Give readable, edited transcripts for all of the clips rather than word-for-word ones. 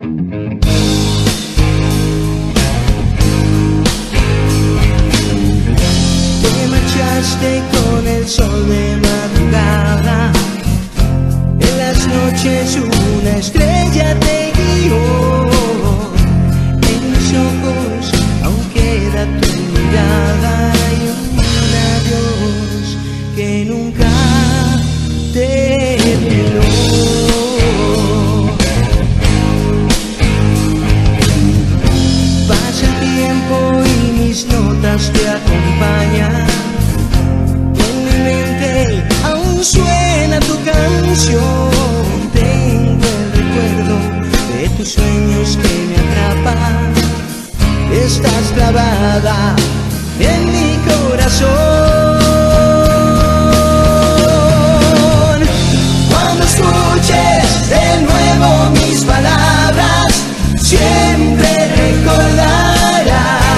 Te marchaste con el sol de madrugada, en las noches una estrella te guió. En mis ojos aún queda tu mirada y un adiós que nunca terminó. Pasa el tiempo y mis notas te acompañan. En mi mente aún suena tu canción. Tengo el recuerdo de tus sueños que me atrapan. Estás clavada en mi corazón. Cuando escuches de nuevo mis palabras, siempre recordarás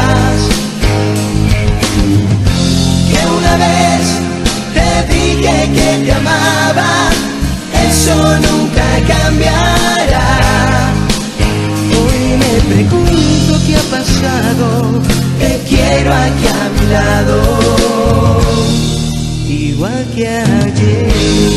que una vez te dije que te amaba. Eso nunca cambiará. Hoy me pregunto qué ha pasado. Te quiero aquí a mi lado, igual que ayer.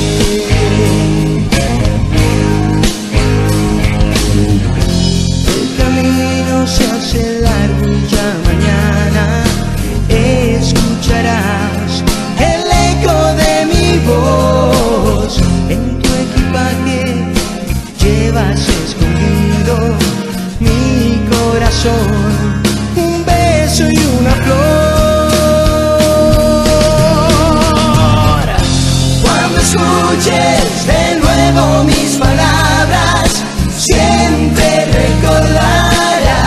El camino se hace largo y ya mañana escucharás el eco de mi voz. En tu equipaje llevas escondido mi corazón, un beso y una flor. Cuando escuches de nuevo mis palabras, siempre recordarás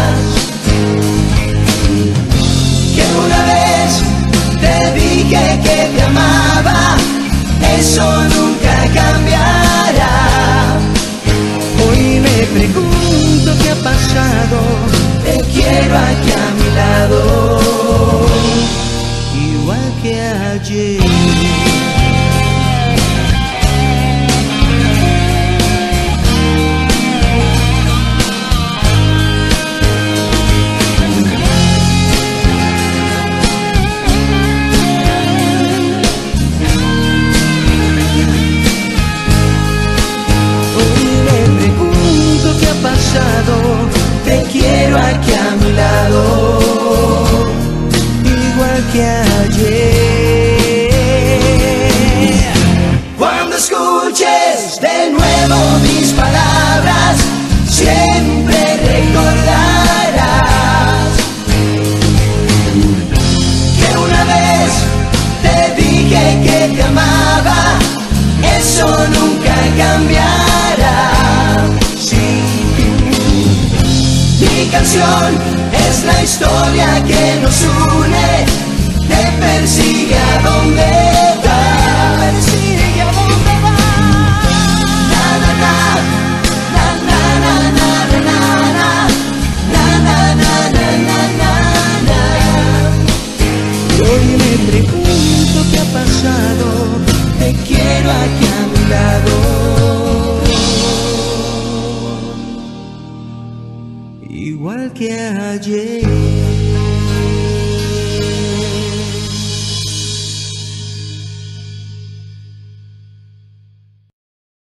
que una vez te dije que te amaba. Eso nunca cambiará. Hoy me pregunto qué ha pasado. Te quiero aquí a mi lado, igual que ayer. Te quiero aquí a mi lado, igual que ayer. Cuando escuches de nuevo mis palabras, siempre recordarás que una vez te dije que te amaba. Eso nunca cambiará. Mi canción es la historia que nos une. Te persigue a donde vas. Persigue a donde vas. Na na na, na na na na na na na na na na na. Hoy me pregunto qué ha pasado. Te quiero aquí a mi lado, igual que ayer.